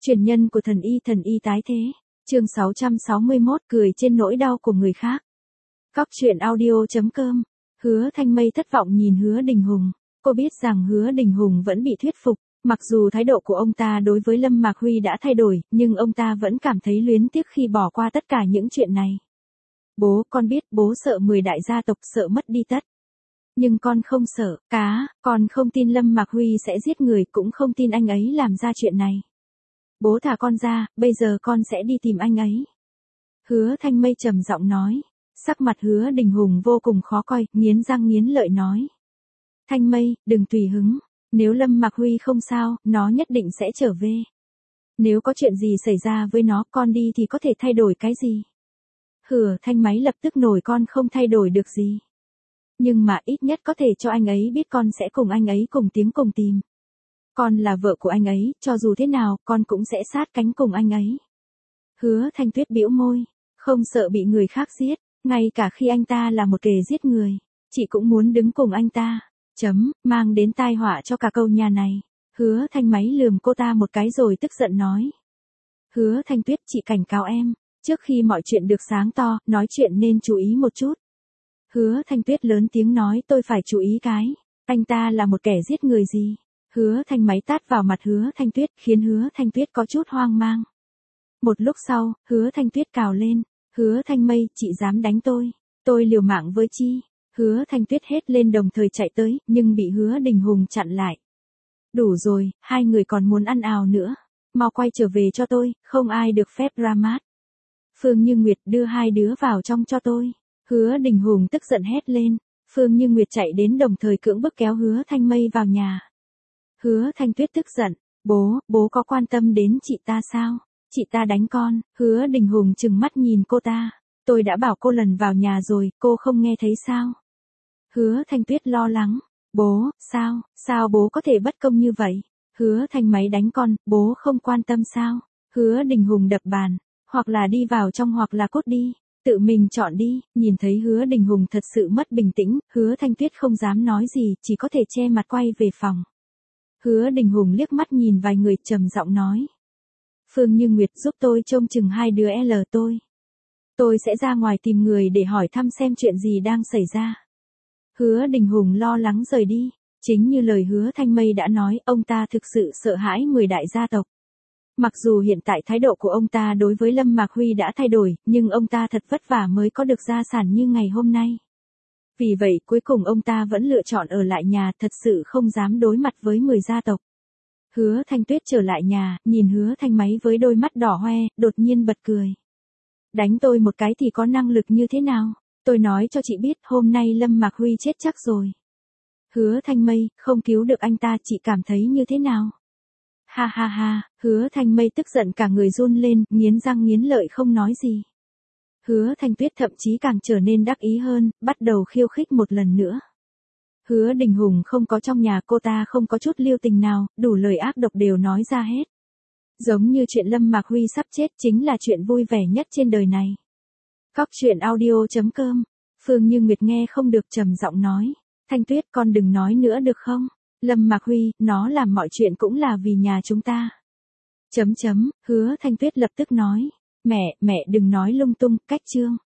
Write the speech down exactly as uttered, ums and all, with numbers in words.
Truyền nhân của thần y thần y tái thế. Chương sáu trăm sáu mươi mốt cười trên nỗi đau của người khác. Cóc truyện audio chấm com. Hứa Thanh Mây thất vọng nhìn Hứa Đình Hùng. Cô biết rằng Hứa Đình Hùng vẫn bị thuyết phục. Mặc dù thái độ của ông ta đối với Lâm Mạc Huy đã thay đổi, nhưng ông ta vẫn cảm thấy luyến tiếc khi bỏ qua tất cả những chuyện này. Bố, con biết bố sợ mười đại gia tộc, sợ mất đi tất. Nhưng con không sợ, cá, con không tin Lâm Mạc Huy sẽ giết người, cũng không tin anh ấy làm ra chuyện này. Bố thả con ra, bây giờ con sẽ đi tìm anh ấy. Hứa Thanh Mây trầm giọng nói. Sắc mặt Hứa Đình Hùng vô cùng khó coi, nghiến răng nghiến lợi nói. Thanh Mây, đừng tùy hứng. Nếu Lâm Mạc Huy không sao, nó nhất định sẽ trở về. Nếu có chuyện gì xảy ra với nó, con đi thì có thể thay đổi cái gì? Hứa Thanh Máy lập tức nổi, con không thay đổi được gì. Nhưng mà ít nhất có thể cho anh ấy biết con sẽ cùng anh ấy cùng tiếng cùng tìm. Con là vợ của anh ấy, cho dù thế nào, con cũng sẽ sát cánh cùng anh ấy. Hứa Thanh Tuyết bĩu môi, không sợ bị người khác giết, ngay cả khi anh ta là một kẻ giết người, chị cũng muốn đứng cùng anh ta. Chấm, mang đến tai họa cho cả câu nhà này. Hứa Thanh Máy lườm cô ta một cái rồi tức giận nói. Hứa Thanh Tuyết, chị cảnh cáo em, trước khi mọi chuyện được sáng to, nói chuyện nên chú ý một chút. Hứa Thanh Tuyết lớn tiếng nói, tôi phải chú ý cái, anh ta là một kẻ giết người gì? Hứa Thanh Máy tát vào mặt Hứa Thanh Tuyết, khiến Hứa Thanh Tuyết có chút hoang mang. Một lúc sau, Hứa Thanh Tuyết cào lên, Hứa Thanh Mây, chị dám đánh tôi, tôi liều mạng với chi? Hứa Thanh Tuyết hét lên đồng thời chạy tới, nhưng bị Hứa Đình Hùng chặn lại. Đủ rồi, hai người còn muốn ăn ào nữa, mau quay trở về cho tôi, không ai được phép ra mát. Phương Như Nguyệt, đưa hai đứa vào trong cho tôi. Hứa Đình Hùng tức giận hét lên, Phương Như Nguyệt chạy đến đồng thời cưỡng bức kéo Hứa Thanh Mây vào nhà. Hứa Thanh Tuyết tức giận, bố, bố có quan tâm đến chị ta sao? Chị ta đánh con. Hứa Đình Hùng trừng mắt nhìn cô ta, tôi đã bảo cô lần vào nhà rồi, cô không nghe thấy sao? Hứa Thanh Tuyết lo lắng, bố, sao, sao bố có thể bất công như vậy? Hứa Thanh Máy đánh con, bố không quan tâm sao? Hứa Đình Hùng đập bàn, hoặc là đi vào trong hoặc là cút đi, tự mình chọn đi. Nhìn thấy Hứa Đình Hùng thật sự mất bình tĩnh, Hứa Thanh Tuyết không dám nói gì, chỉ có thể che mặt quay về phòng. Hứa Đình Hùng liếc mắt nhìn vài người, trầm giọng nói. Phương Như Nguyệt, giúp tôi trông chừng hai đứa L tôi. Tôi sẽ ra ngoài tìm người để hỏi thăm xem chuyện gì đang xảy ra. Hứa Đình Hùng lo lắng rời đi. Chính như lời Hứa Thanh Mây đã nói, ông ta thực sự sợ hãi mười đại gia tộc. Mặc dù hiện tại thái độ của ông ta đối với Lâm Mạc Huy đã thay đổi, nhưng ông ta thật vất vả mới có được gia sản như ngày hôm nay. Vì vậy cuối cùng ông ta vẫn lựa chọn ở lại nhà, thật sự không dám đối mặt với mười gia tộc. Hứa Thanh Tuyết trở lại nhà, nhìn Hứa Thanh Máy với đôi mắt đỏ hoe, đột nhiên bật cười. Đánh tôi một cái thì có năng lực như thế nào? Tôi nói cho chị biết, hôm nay Lâm Mạc Huy chết chắc rồi. Hứa Thanh Mây, không cứu được anh ta, chị cảm thấy như thế nào? Ha ha ha, Hứa Thanh Mây tức giận cả người run lên, nghiến răng nghiến lợi không nói gì. Hứa Thanh Tuyết thậm chí càng trở nên đắc ý hơn, bắt đầu khiêu khích một lần nữa. Hứa Đình Hùng không có trong nhà, cô ta không có chút lưu tình nào, đủ lời ác độc đều nói ra hết. Giống như chuyện Lâm Mạc Huy sắp chết chính là chuyện vui vẻ nhất trên đời này. Cóc truyện audio chấm com. Phương Như Nguyệt nghe không được trầm giọng nói. Thanh Tuyết, con đừng nói nữa được không? Lâm Mạc Huy, nó làm mọi chuyện cũng là vì nhà chúng ta. Chấm chấm, Hứa Thanh Tuyết lập tức nói. Mẹ, mẹ đừng nói lung tung, cách chương.